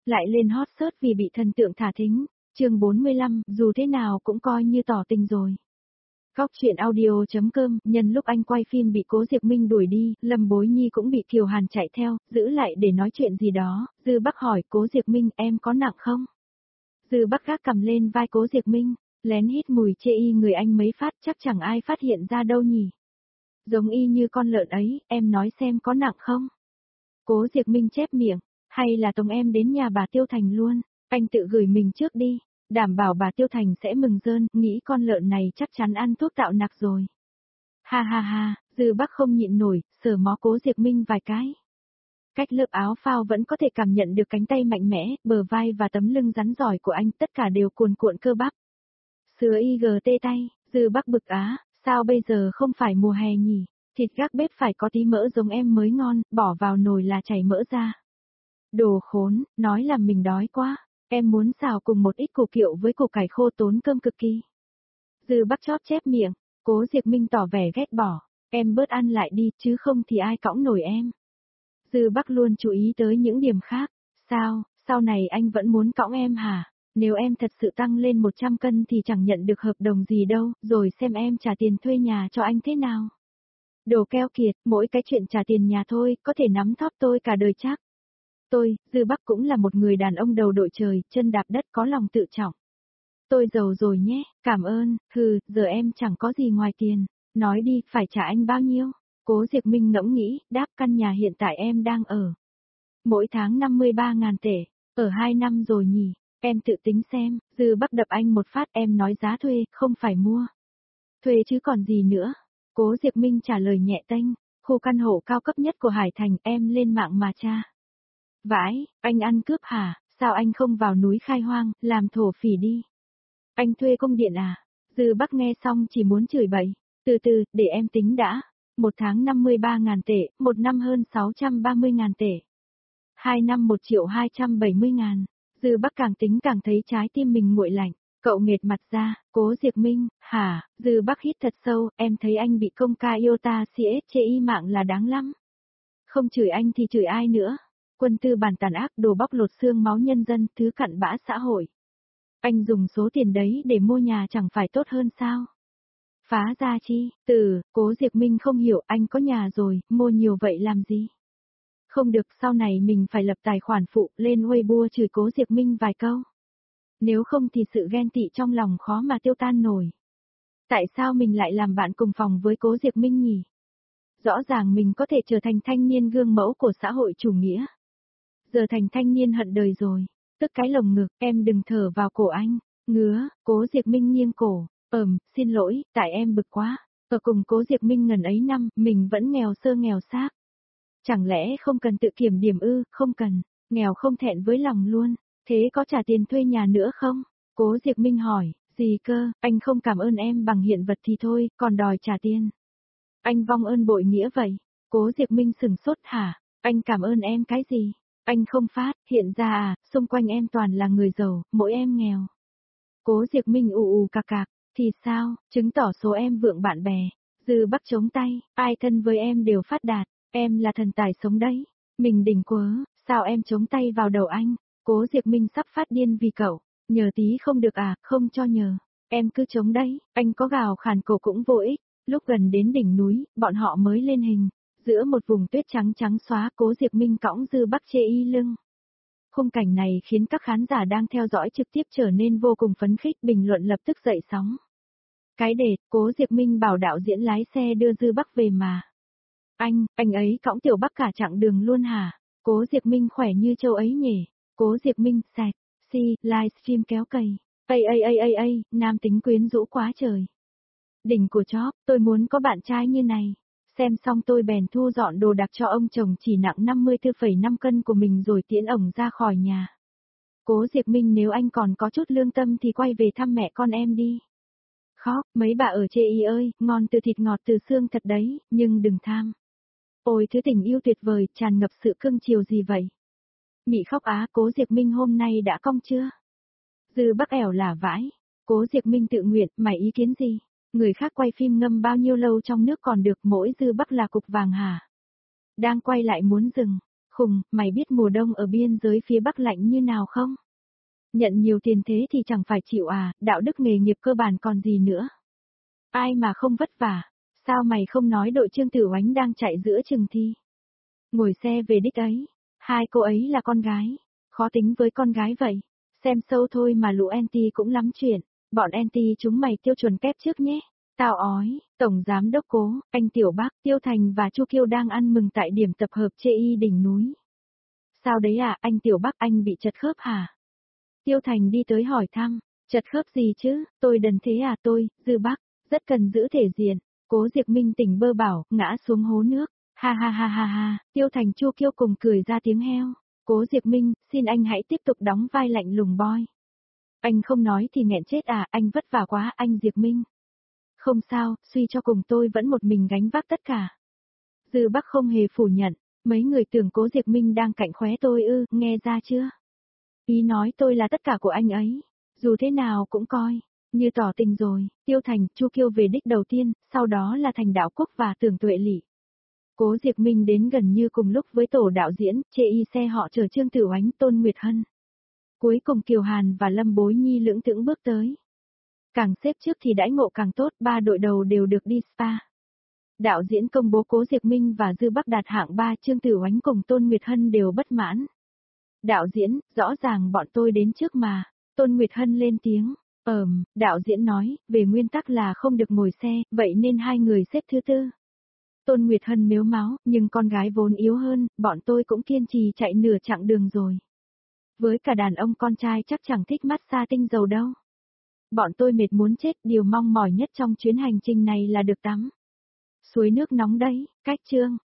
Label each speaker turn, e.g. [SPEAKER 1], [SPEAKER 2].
[SPEAKER 1] lại lên hot search vì bị thần tượng thả thính. Chương 45, dù thế nào cũng coi như tỏ tình rồi. Góc truyện audio.com, nhân lúc anh quay phim bị Cố Diệp Minh đuổi đi, Lâm Bối Nhi cũng bị Kiều Hàn chạy theo, giữ lại để nói chuyện gì đó. Dư Bắc hỏi Cố Diệp Minh, em có nặng không? Dư Bắc gác cầm lên vai Cố Diệp Minh, lén hít mùi chê y người anh mấy phát, chắc chẳng ai phát hiện ra đâu nhỉ. Giống y như con lợn ấy, em nói xem có nặng không? Cố Diệp Minh chép miệng, hay là tống em đến nhà bà Tiêu Thành luôn, anh tự gửi mình trước đi, đảm bảo bà Tiêu Thành sẽ mừng rơn, nghĩ con lợn này chắc chắn ăn thuốc tạo nặc rồi. Ha ha ha, Dư Bắc không nhịn nổi, sờ mó Cố Diệp Minh vài cái. Cách lớp áo phao vẫn có thể cảm nhận được cánh tay mạnh mẽ, bờ vai và tấm lưng rắn giỏi của anh, tất cả đều cuồn cuộn cơ bắp. Sứa tê tay, Dư Bắc bực á, sao bây giờ không phải mùa hè nhỉ? Thịt gác bếp phải có tí mỡ giống em mới ngon, bỏ vào nồi là chảy mỡ ra. Đồ khốn, nói là mình đói quá, em muốn xào cùng một ít củ kiệu với củ cải khô tốn cơm cực kỳ. Dư Bắc chóp chép miệng, Cố Diệp Minh tỏ vẻ ghét bỏ, em bớt ăn lại đi chứ không thì ai cõng nổi em. Dư Bắc luôn chú ý tới những điểm khác, sao, sau này anh vẫn muốn cõng em hả? Nếu em thật sự tăng lên 100 cân thì chẳng nhận được hợp đồng gì đâu, rồi xem em trả tiền thuê nhà cho anh thế nào. Đồ keo kiệt, mỗi cái chuyện trả tiền nhà thôi, có thể nắm thóp tôi cả đời chắc. Tôi, Dư Bắc cũng là một người đàn ông đầu đội trời, chân đạp đất có lòng tự trọng. Tôi giàu rồi nhé, cảm ơn, giờ em chẳng có gì ngoài tiền. Nói đi, phải trả anh bao nhiêu? Cố Diệp Minh ngẫm nghĩ, đáp căn nhà hiện tại em đang ở. Mỗi tháng 53.000 tệ, ở 2 năm rồi nhỉ, em tự tính xem, Dư Bắc đập anh một phát em nói giá thuê, không phải mua. Thuê chứ còn gì nữa. Cố Diệp Minh trả lời nhẹ tênh, khu căn hộ cao cấp nhất của Hải Thành em lên mạng mà tra. Vãi, anh ăn cướp hả, sao anh không vào núi khai hoang, làm thổ phỉ đi. Anh thuê cung điện à? Dư Bắc nghe xong chỉ muốn chửi bậy, từ từ, để em tính đã. Một tháng 53.000 tệ, một năm hơn 630.000 tệ. 2 năm 1.270.000. Dư Bắc càng tính càng thấy trái tim mình nguội lạnh. Cậu nghệt mặt ra, Cố Diệp Minh, hả? Dư Bắc hít thật sâu, em thấy anh bị công ca Iota CSCI mạng là đáng lắm. Không chửi anh thì chửi ai nữa? Quân tư bản tàn ác đồ bóc lột xương máu nhân dân, thứ cặn bã xã hội. Anh dùng số tiền đấy để mua nhà chẳng phải tốt hơn sao? Phá ra chi, Cố Diệp Minh không hiểu anh có nhà rồi, mua nhiều vậy làm gì? Không được, sau này mình phải lập tài khoản phụ lên Weibo chửi Cố Diệp Minh vài câu. Nếu không thì sự ghen tị trong lòng khó mà tiêu tan nổi. Tại sao mình lại làm bạn cùng phòng với Cố Diệp Minh nhỉ? Rõ ràng mình có thể trở thành thanh niên gương mẫu của xã hội chủ nghĩa. Giờ thành thanh niên hận đời rồi. Tức cái lồng ngực, em đừng thở vào cổ anh. Ngứa, Cố Diệp Minh nghiêng cổ. Xin lỗi, tại em bực quá. Ở cùng Cố Diệp Minh ngần ấy năm, mình vẫn nghèo sơ nghèo xác. Chẳng lẽ không cần tự kiểm điểm ư? Không cần, nghèo không thẹn với lòng luôn. Thế có trả tiền thuê nhà nữa không? Cố Diệp Minh hỏi, gì cơ, anh không cảm ơn em bằng hiện vật thì thôi, còn đòi trả tiền. Anh vong ơn bội nghĩa vậy. Cố Diệp Minh sừng sốt hả? Anh cảm ơn em cái gì? Anh không phát, hiện ra à, xung quanh em toàn là người giàu, mỗi em nghèo. Cố Diệp Minh ù cạc cạc, thì sao, chứng tỏ số em vượng bạn bè. Dư Bắc chống tay, ai thân với em đều phát đạt, em là thần tài sống đấy. Mình đỉnh quớ, sao em chống tay vào đầu anh? Cố Diệp Minh sắp phát điên vì cậu, nhờ tí không được à, không cho nhờ. Em cứ chống đấy, anh có gào khàn cổ cũng vô ích. Lúc gần đến đỉnh núi, bọn họ mới lên hình. Giữa một vùng tuyết trắng trắng xóa, Cố Diệp Minh cõng Dư Bắc chê y lưng. Khung cảnh này khiến các khán giả đang theo dõi trực tiếp trở nên vô cùng phấn khích, bình luận lập tức dậy sóng. Cái đệt, Cố Diệp Minh bảo đạo diễn lái xe đưa Dư Bắc về mà. Anh ấy cõng Tiểu Bắc cả chặng đường luôn hả? Cố Diệp Minh khỏe như châu ấy nhỉ? Cố Diệp Minh, sạch, livestream kéo cày. Nam tính quyến rũ quá trời. Đỉnh của chóp, tôi muốn có bạn trai như này. Xem xong tôi bèn thu dọn đồ đạc cho ông chồng chỉ nặng 54,5 cân của mình rồi tiễn ổng ra khỏi nhà. Cố Diệp Minh, nếu anh còn có chút lương tâm thì quay về thăm mẹ con em đi. Khóc, mấy bà ở chê y ơi, ngon từ thịt ngọt từ xương thật đấy, nhưng đừng tham. Ôi thứ tình yêu tuyệt vời, tràn ngập sự cưng chiều gì vậy? Mị khóc á, Cố Diệp Minh hôm nay đã cong chưa? Dư Bắc ẻo là vãi. Cố Diệp Minh tự nguyện, mày ý kiến gì? Người khác quay phim ngâm bao nhiêu lâu trong nước còn được, mỗi Dư Bắc là cục vàng hả? Đang quay lại muốn dừng. khùng, mày biết mùa đông ở biên giới phía Bắc lạnh như nào không? Nhận nhiều tiền thế thì chẳng phải chịu à, đạo đức nghề nghiệp cơ bản còn gì nữa. Ai mà không vất vả, sao mày không nói đội Trương Tử Oánh đang chạy giữa chừng thi? Ngồi xe về đích ấy, hai cô ấy là con gái, khó tính với con gái vậy. Xem sâu thôi mà lũ anti cũng lắm chuyện, bọn anti chúng mày tiêu chuẩn kép trước nhé. Tao ói, Tổng Giám Đốc Cố, anh Tiểu Bác, Tiêu Thành và Chu Kiêu đang ăn mừng tại điểm tập hợp chê y đỉnh núi. Sao đấy à, anh Tiểu Bác anh bị chật khớp hả? Tiêu Thành đi tới hỏi thăm, chật khớp gì chứ, tôi đần thế à tôi, Dư Bác, rất cần giữ thể diện. Cố Diệp Minh tỉnh bơ bảo, ngã xuống hố nước. Ha ha ha ha ha, Tiêu Thành Chu Kiêu cùng cười ra tiếng heo. Cố Diệp Minh, xin anh hãy tiếp tục đóng vai lạnh lùng boy. Anh không nói thì nghẹn chết à, anh vất vả quá anh Diệp Minh. Không sao, suy cho cùng tôi vẫn một mình gánh vác tất cả. Dư Bắc không hề phủ nhận, mấy người tưởng Cố Diệp Minh đang cạnh khóe tôi ư, nghe ra chưa? Ý nói tôi là tất cả của anh ấy, dù thế nào cũng coi, như tỏ tình rồi. Tiêu Thành, Chu Kiêu về đích đầu tiên, sau đó là Thành Đạo Quốc và Tưởng Tuệ Lỷ. Cố Diệp Minh đến gần như cùng lúc với tổ đạo diễn, chê y xe họ chở Trương Tử Oánh, Tôn Nguyệt Hân. Cuối cùng Kiều Hàn và Lâm Bối Nhi lững thững bước tới. Càng xếp trước thì đãi ngộ càng tốt, ba đội đầu đều được đi spa. Đạo diễn công bố Cố Diệp Minh và Dư Bắc đạt hạng 3, Trương Tử Oánh cùng Tôn Nguyệt Hân đều bất mãn. Đạo diễn, rõ ràng bọn tôi đến trước mà. Tôn Nguyệt Hân lên tiếng. Đạo diễn nói, về nguyên tắc là không được ngồi xe, vậy nên hai người xếp thứ tư. Tôn Nguyệt Hân mếu máo, nhưng con gái vốn yếu hơn, bọn tôi cũng kiên trì chạy nửa chặng đường rồi. Với cả đàn ông con trai chắc chẳng thích massage tinh dầu đâu. Bọn tôi mệt muốn chết, điều mong mỏi nhất trong chuyến hành trình này là được tắm. Suối nước nóng đấy, cách chương.